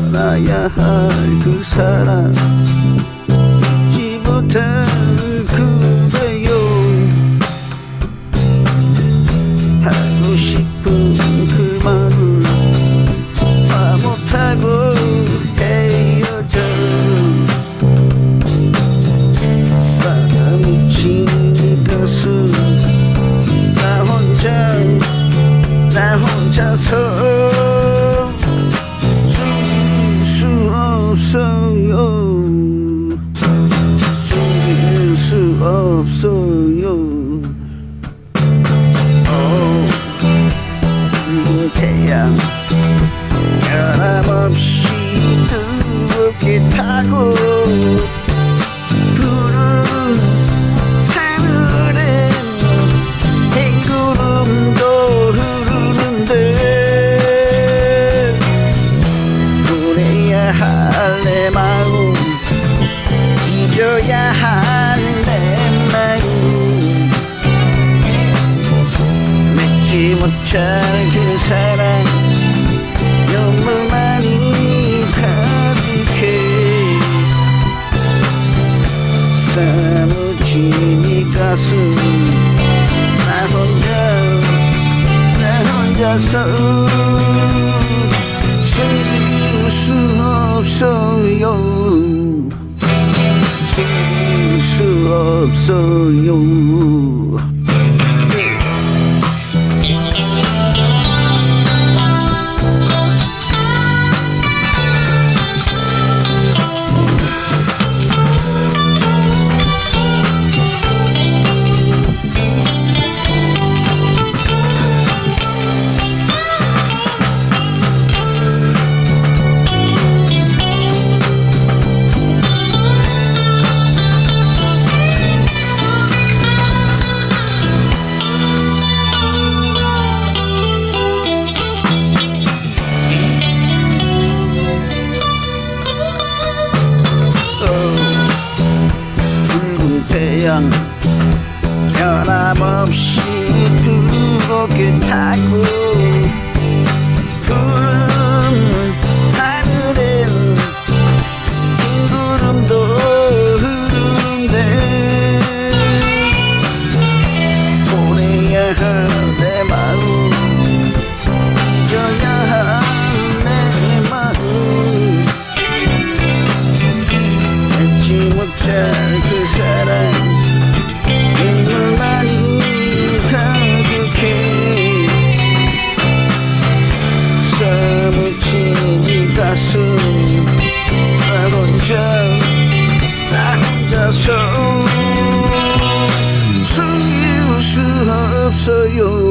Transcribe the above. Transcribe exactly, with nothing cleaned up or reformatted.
알아야 할 그 사람 잊지 못할 그대요. 하고 싶은 그 말을 다 못하고 헤어져. 사무친 것은 나 혼자 나 혼자서 숨길 수 없어요. 숨길 수 없어요. 태양 변함없이 뜨겁게 타고 푸른 하늘엔 흰구름도 흐르는데 보내야 할 내 마음 잊어야 할 내 마음 맺지 못할 그 사랑 눈물만이 가득해. 사무친 이 가슴 나 혼자 나 혼자서 숨길 수 없어요. 숨길 수 없어요. 태양 변함없이 뜨겁게 타고 푸른 하늘엔 흰 구름도 흐르는데 보내야 할 내 마음 잊어야 할 내 마음 잊지 못할 그 사랑 눈물만이 가득해. 사무친 이 가슴 나 혼자 나 혼자서 숨길 수 없어요.